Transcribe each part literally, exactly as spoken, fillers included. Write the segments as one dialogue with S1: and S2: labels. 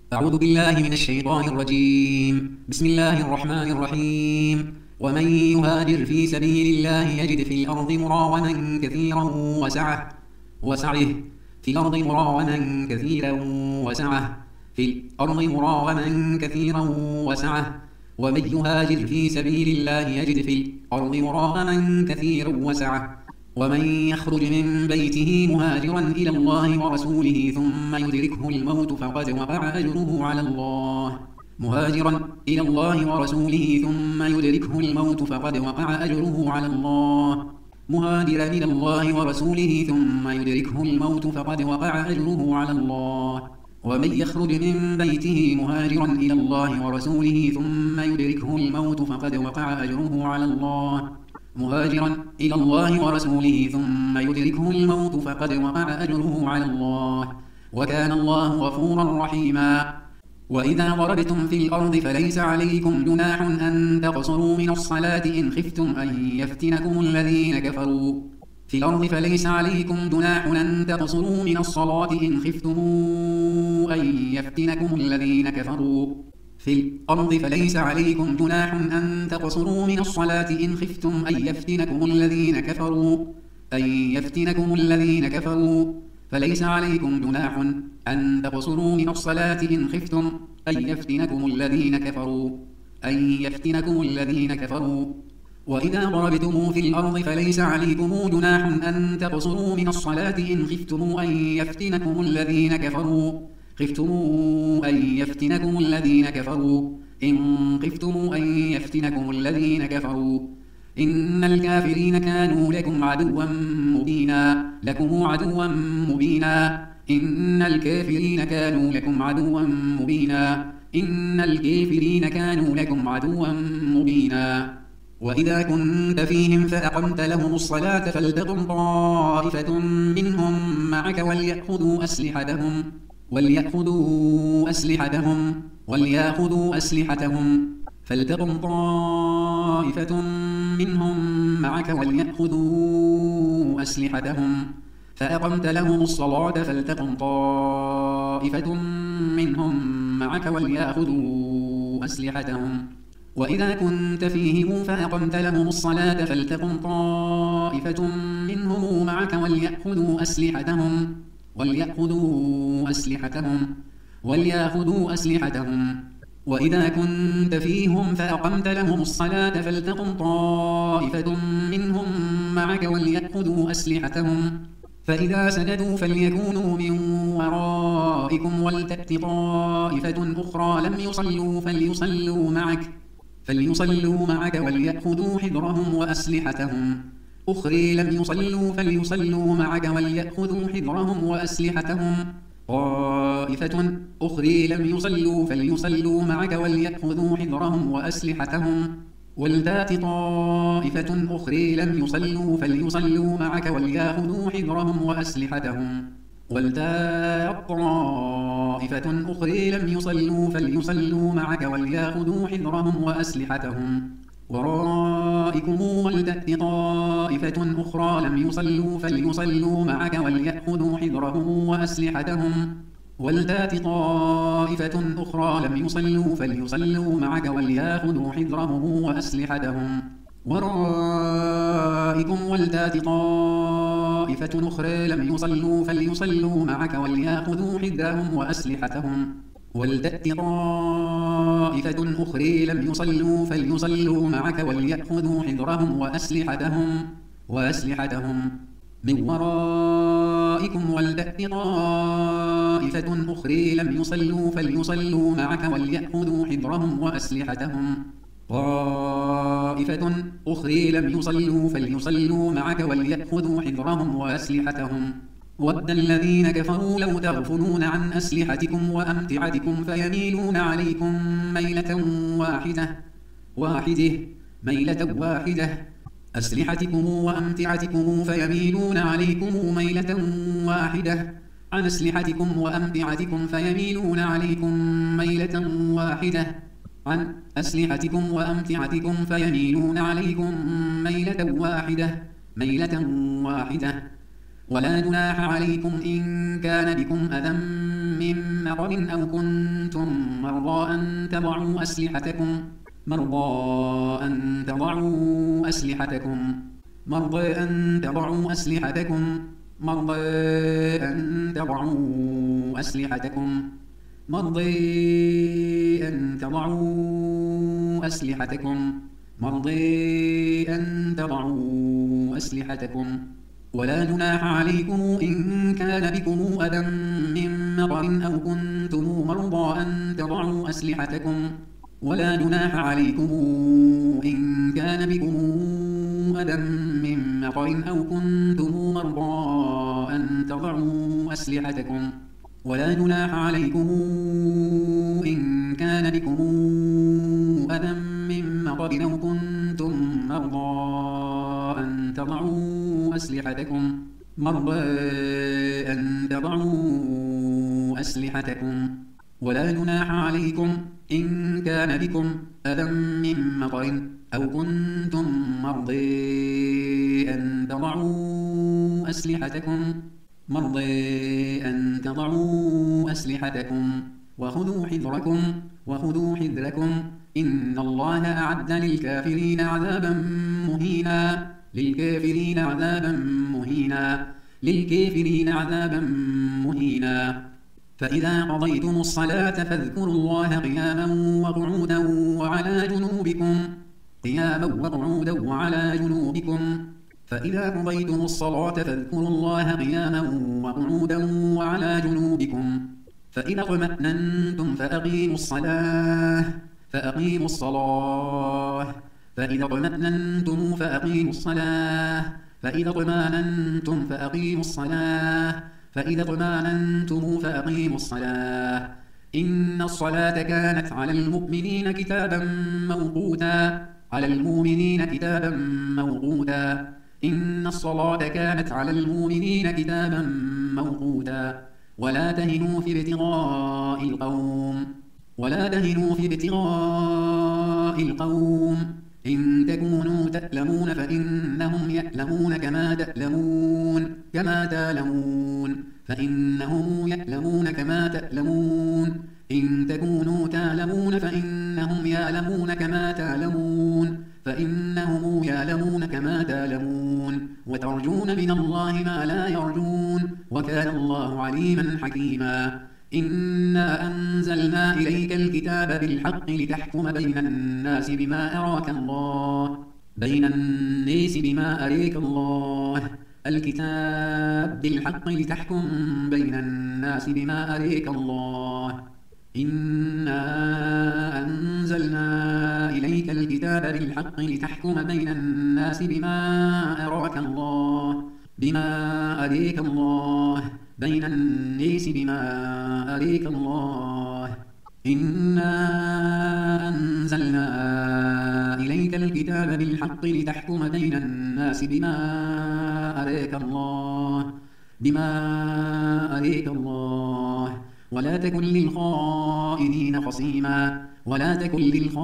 S1: أعوذ بالله من الشيطان الرجيم. بسم الله الرحمن الرحيم. ومن يهاجر في سبيل الله يجد في الأرض مراغما كثيرا وسعة وسعه في الأرض مراغما كثيرا وسعة في الأرض مراغما كثيرا وسعة ومن يهاجر في سبيل الله يجد في الأرض مراغما كثيرا وسعة ومن يخرج من بيته مهاجرا إلى الله ورسوله ثم يدركه الموت فقد وقع أجره على الله مهاجرا إلى الله ورسوله ثم يدركه الموت فقد وقع أجره على الله مهاجرا إلى الله ورسوله ثم يدركه الموت فقد وقع أجره على الله ومن يخرج من بيته مهاجرا إلى الله ورسوله ثم يدركه الموت فقد وقع أجره على الله مهاجرا إلى الله ورسوله ثم يدركه الموت فقد وقع أجره على الله وكان الله غفورا رحيما. وإذا ضربتم في الأرض فليس عليكم جناح أن تقصروا من الصلاة إن خفتم أن يفتنكم الذين كفروا في الأرض فليس عليكم جناح أن تقصروا من الصلاة إن خفتم أن يفتنكم الذين كفروا في الأرض فليس عليكم جناح أن تقصروا من الصلاة إن خفتم أن يفتنكم الذين كفروا أن يفتنكم الذين كفروا فليس عليكم جناح أن تقصروا من الصلاة إن خفتم أن يفتنكم الذين كفروا أن يفتنكم الذين كفروا وإذا ضربتم في الأرض فليس عليكم جناح أن تقصروا من الصلاة إن خفتم أن يفتنكم الذين كفروا خفتم أن يفتنكم الذين كفروا إن خفتم أن يفتنكم الذين كفروا إن الكافرين كانوا لكم عدوا مبينا لكم عدوا مبينا إن الكافرين كانوا لكم عدوا مبينا إن الكافرين كانوا لكم عدوا مبينا. وإذا كنت فيهم فأقمت لهم الصلاة فلتقم طائفة منهم معك وليأخذوا أسلحتهم وليأخذوا أسلحتهم وليأخذوا أسلحتهم فلتقم طائفة منهم معك وليأخذوا أسلحتهم فأقمت لهم الصلاة فلتقم طائفة منهم معك وليأخذوا أسلحتهم وإذا كنت فيهم فأقمت لهم الصلاة فلتقم طائفة منهم معك وليأخذوا أسلحتهم وليأخذوا أسلحتهم وليأخذوا أسلحتهم وإذا كنت فيهم فأقمت لهم الصلاة فلتقم طائفة منهم معك وليأخذوا أسلحتهم فإذا سجدوا فليكونوا من ورائكم ولتأت طائفة أخرى لم يصلوا فليصلوا معك فليصلوا معك وليأخذوا حذرهم وأسلحتهم أخرى لم يصلوا فليصلوا معك وليأخذوا حذرهم وأسلحتهم طائفة أخرى لم يصلوا فليصلوا معك وليأخذوا حذرهم وأسلحتهم ولتأت طائفة أخرى لم يصلوا فليصلوا معك وليأخذوا حذرهم وأسلحتهم ولتأت طائفة أخرى لم يصلوا فليصلوا معك وليأخذوا حذرهم وأسلحتهم ورائكم ولتأت طائفة أخرى لم يصلوا فليصلوا معك وليأخذوا حذرهم وأسلحتهم ولتأت طائفة أخرى لم يصلوا فليصلوا معك وليأخذوا حذرهم وأسلحتهم ورائكم ولتأت طائفة أخرى لم يصلوا فليصلوا معك وليأخذوا حذرهم وأسلحتهم ولتأت طائفة أخرى لم يصلوا فليصلوا معك وليأخذوا حذرهم وأسلحتهم وأسلحتهم من ورائكم ولتأت طائفة أخرى لم يصلوا فليصلوا معك وليأخذوا حذرهم وأسلحتهم طائفة أخرى لم يصلوا فليصلوا معك وليأخذوا حذرهم وأسلحتهم ود الذين كفروا لو تغفلون عن أسلحتكم وأمتعتكم فيميلون عليكم ميلة واحدة واحدة ميلة واحدة أسلحتكم وأمتعتكم فيميلون عليكم ميلة واحدة عن أسلحتكم وأمتعتكم فيميلون عليكم ميلة واحدة عن أسلحتكم وأمتعتكم فيميلون عليكم ميلة واحدة ميلة واحدة ولا جناح عليكم إن كان بكم أذى من من مطر أو كنتم مرضى أن تضعوا أسلحتكم مرضى أن تضعوا أسلحتكم مرضى أن تضعوا أسلحتكم مرضى أن تضعوا أسلحتكم مرضى أن تضعوا أسلحتكم مرضي أن تضعوا أسلحتكم ولا جناح عليكم إن كان بكم أذى من مطر أو كنتم مرضى أن تضعوا أسلحتكم ولا جناح عليكم إن كان بكم أذى من مطر أو كنتم مرضى أن تضعوا أسلحتكم ولا جناح عليكم إن كان بكم أذى من مطر أو كنتم مرضى أن تضعوا أسلحتكم مرضى أن تضعوا أسلحتكم ولا جناح عليكم إن كان بكم أذى من مطر أو كنتم مرضى أن تضعوا أسلحتكم مرضى أن تضعوا أسلحتكم وخذوا حذركم وخذوا حذركم إن الله أعد للكافرين عذابا مهينا للكافرين عذابا مهينا للكافرين عذابا مهينا فإذا قضيتم الصلاة فاذكروا الله قياما وقعودا وعلى جنوبكم قياما وقعودا وعلى جنوبكم فإذا قضيتم الصلاة فاذكروا الله قياما وقعودا وعلى جنوبكم فإذا اطمأننتم فأقيموا الصلاة فأقيموا الصلاة فإذا اطمأننتم فأقيموا الصلاة فإذا اطمأننتم فأقيموا الصلاة فإذا اطمأننتم فأقيموا الصلاة إن الصلاة كانت على المؤمنين كتابا موقوتا على المؤمنين كتابا موقوتا إن الصلاة كانت على المؤمنين كتابا موقوتا ولا تهنوا في ابتغاء القوم ولا تهنوا في ابتغاء القوم إن تكونوا تألمون فإنهم يألمون كما تألمون كما تألمون فإنهم يألمون كما تألمون إن تكونوا تألمون فإنهم يألمون كما تألمون فإنهم يألمون كما تألمون وترجون من الله ما لا يرجون وكان الله عليما حكيما إنا أنزلنا إليك الكتاب بالحق لتحكم بين الناس بما أراك الله بين الناس بما أريك الله الكتاب بالحق لتحكم بين الناس بما أريك الله إنا أنزلنا إليك الكتاب بالحق لتحكم بين الناس بما أراك الله بما أريك الله بين الناس بما أريك الله إنا أنزلنا إليك الكتاب بالحق لتحكم بين الناس بما أريك الله بما أريك الله ولا تكن للخائنين خصيما ولا تكن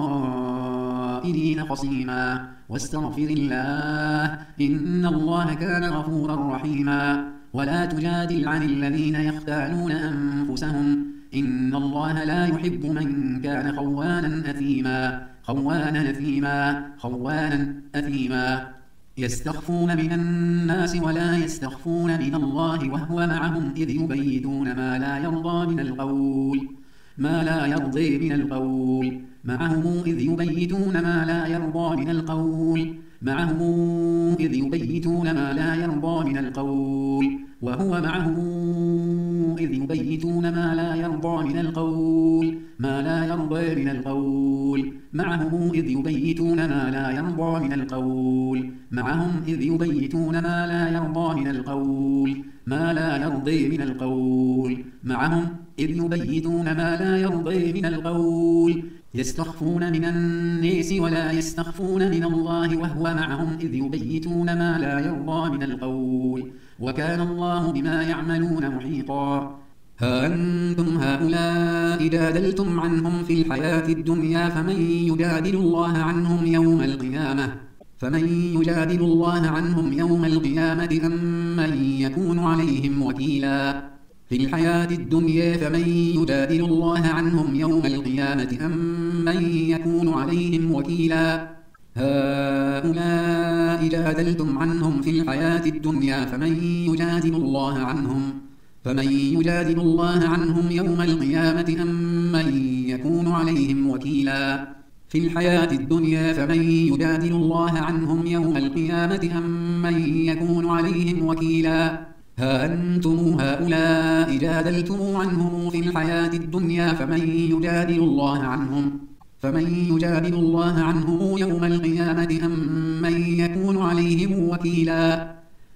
S1: للخائنين خصيما واستغفر الله إن الله كان غفورا رحيما ولا تجادل عن الذين يختانون أنفسهم إن الله لا يحب من كان خوانا أثيما خوانا أثيما خوانا أثيما يستخفون من الناس ولا يستخفون من الله وهو معهم إذ يبيتون ما لا يرضى من القول ما لا يرضي من القول معهم إذ يبيتون ما لا يرضى من القول معهم إذ يبيتون ما لا يرضى من القول وهو معهم إذ يبيتون ما لا يرضى من القول ما لا يرضى من القول معهم إذ يبيتون ما لا يرضى من القول معهم إذ يبيتون ما لا يرضى من القول ما لا يرضي من القول معهم إذ يبيتون ما لا يرضي من القول يستخفون من الناس ولا يستخفون من الله وهو معهم إذ يبيتون ما لا يرضى من القول وكان الله بما يعملون محيطا ها أنتم هؤلاء جادلتم عنهم في الحياة الدنيا فمن يجادل الله عنهم يوم القيامة فمن يجادل الله عنهم يوم القيامة أم من يكون عليهم وكيلا في الحياة الدنيا فمن يجادل الله عنهم يوم القيامة أم من يكون عليهم وكيلا هؤلاء جادلتم عنهم في الحياة الدنيا فمن يجادل الله عنهم فمن يجادل الله عنهم يوم القيامة أم من يكون عليهم وكيلا في الحياة الدنيا فمن يجادل الله عنهم يوم القيامة أم من يكون عليهم وكيلا ها أنتم هؤلاء جادلتم عنهم في الحياة الدنيا فمن يجادل الله عنهم فمن يجادل الله عنهم يوم القيامة أم من يكون عليهم وكيلا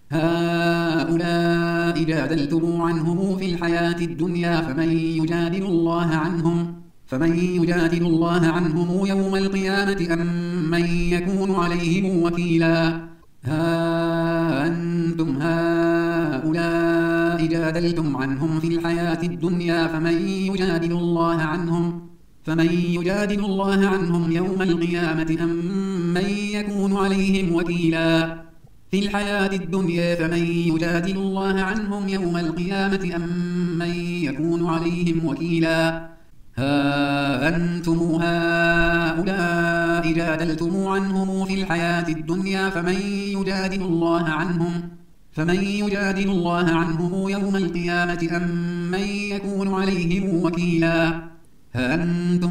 S1: هؤلاء جادلتم عنهم في الحياة الدنيا فمن يجادل الله عنهم فمن يجادل الله عنهم يوم القيامة أم من يكون عليهم وكيلا ها أنتم هؤلاء جادلتم عنهم في الحياة الدنيا فمن يجادل الله عنهم فمن يجادل الله عنهم يوم القيامة أم من يكون عليهم وكيلا في الحياة الدنيا فمن يجادل الله عنهم يوم القيامة أم من يكون عليهم وكيلا ها أنتم هؤلاء جادلتم عنهم في الحياة الدنيا فمن يجادل الله عنهم فمن يجادل الله عنهم يوم القيامة أم من يكون عليهم وكيلا ها أنتم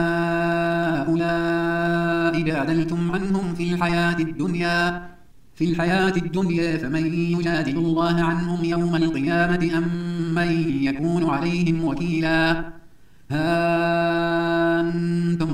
S1: هؤلاء جادلتم عنهم في الحياة الدنيا في الحياة الدنيا فمن يجادل الله عنهم يوم القيامة أم من يكون عليهم وكيلا ها أنتم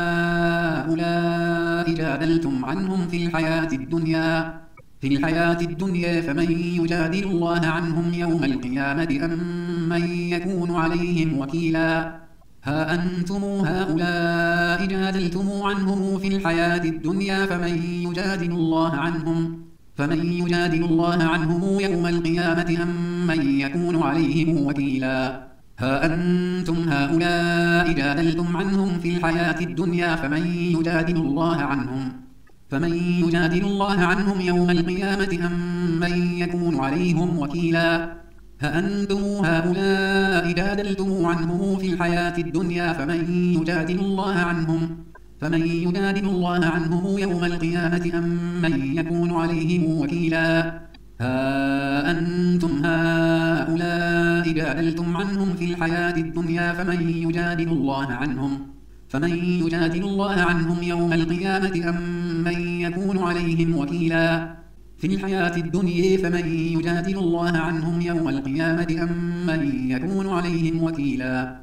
S1: هؤلاء جادلتم عنهم في الحياة الدنيا في الحياة الدنيا فمن يجادل الله عنهم يوم القيامة أم من يكون عليهم وكيلا ها أنتم هؤلاء جادلتم عنهم في الحياة الدنيا فمن يجادل الله عنهم فمن يجادل الله عنهم يوم القيامة أم من يكون عليهم وكيلا ها أنتم هؤلاء جادلتم عنهم في الحياة الدنيا فمن يجادل الله عنهم فمن يجادل الله عنهم يوم القيامة أم من يكون عليهم وكيلا ها أنتم هؤلاء جادلتم عنهم في الحياة الدنيا فمن يجادل الله عنهم فمن يجادل الله عنهم يوم القيامة أم من يكون عليهم وكيلا ها أنتم هؤلاء جادلتم عنهم في الحياة الدنيا فمن يجادل الله عنهم فمن يجادل الله عنهم يوم القيامة أم من يكون عليهم وكيلا في الحياة الدنيا فمن يجادل الله عنهم يوم القيامة أم من يكون عليهم وكيلا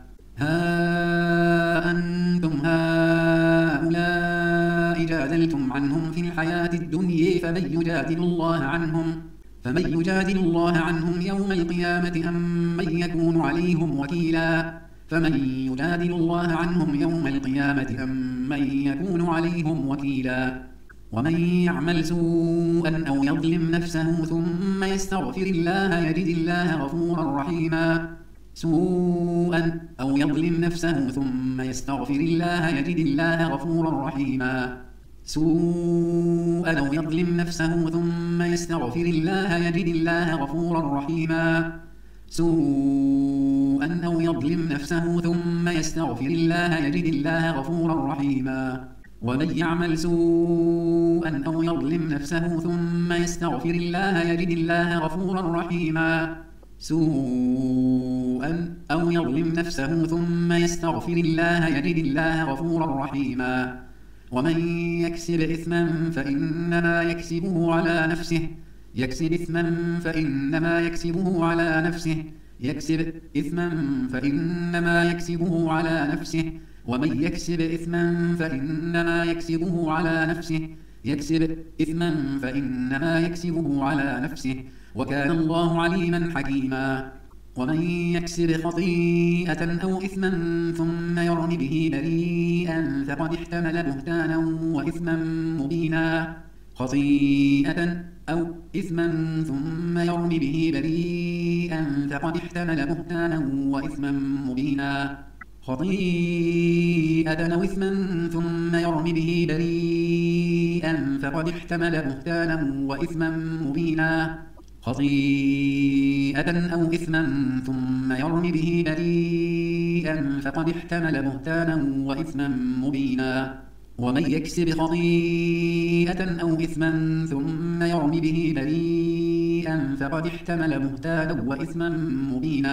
S1: ها أنتم هؤلاء جادلتم عنهم في الحياة الدنيا فمن يجادل الله عنهم فمن يجادل الله عنهم يوم القيامة أم من يكون عليهم وكيلا فمن يجادل الله عنهم يوم القيامة أم من يكون عليهم وكيلا ومن يعمل سوءا أو يظلم نفسه ثم يستغفر الله يجد الله غفورا رحيما سوءا أو يظلم نفسه ثم يستغفر الله يجد الله غفورا رحيما سوءا أو يظلم نفسه ثم يستغفر الله يجد الله غفورا رحيما سوءا أو يظلم نفسه ثم يستغفر الله يجد الله غفورا رحيما ومن يعمل سوءا أو يظلم نفسه ثم يستغفر الله يجد الله غفورا رحيما سوءا أو يظلم نفسه ثم يستغفر الله يجد الله غفورا رحيما ومن يكسب إثما فإنما يكسبه على نفسه يكسب إثما فإنما يكسبه على نفسه يكسب إثما فإنما يكسبه على نفسه ومن يكسب إثما فإنما يكسبه على نفسه يكسب إثما فإنما يكسبه على نفسه وكان الله عليما حكيما ومن يكسب خطيئة أو إثما ثم يرم به بريئا فقد احتمل بهتانا وإثما مبينا خطيئة أو إثما ثم يرم به بريئا فقد احتمل بهتانا وإثما مبينا خطيئة أو إثما ثم يرم به بريئا فقد احتمل بهتانا وإثما مبينا خطيئة أو إثما ثم يرم به بريئا فقد احتمل بهتانا وإثما مبينا. ومن يكسب خطيئة أو إثما ثم يرم به بريئا فقد احتمل بهتانا وإثما مبينا.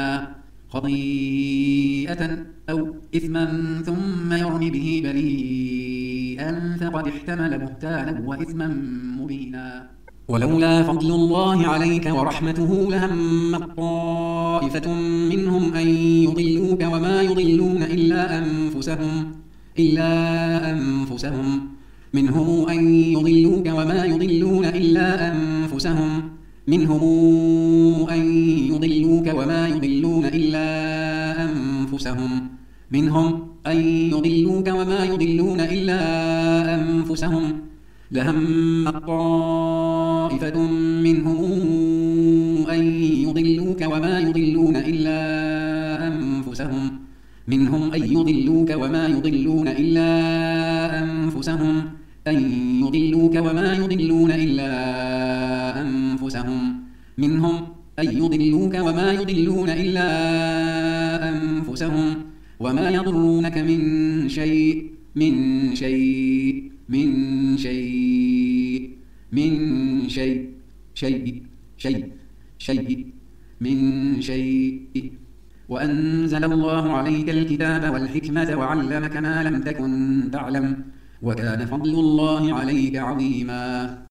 S1: خطيئة أو إثما ثم يرم به بريئا فقد احتمل بهتانا وإثما مبينا. ولولا فضل الله عليك ورحمته لهمت طائفة منهم أن يضلوك وما يضلون إلا أنفسهم إلا أنفسهم منهم أن يضلوك وما يضلون إلا أنفسهم منهم أن يضلوك وما يضلون إلا أنفسهم منهم أن يضلوك وما يضلون إلا أنفسهم لهمت طائفة منهم أن يضلوك وما يضلون إلا أنفسهم منهم أن يضلوك وما يضلون إلا أنفسهم أن يضلوك وما يضلون إلا أنفسهم منهم أن يضلوك وما يضلون إلا أنفسهم وما يضرونك من شيء من شيء من شيء من شيء شيء شيء شيء من شيء. وأنزل الله عليك الكتاب والحكمة وعلمك ما لم تكن تعلم وكان فضل الله عليك عظيما.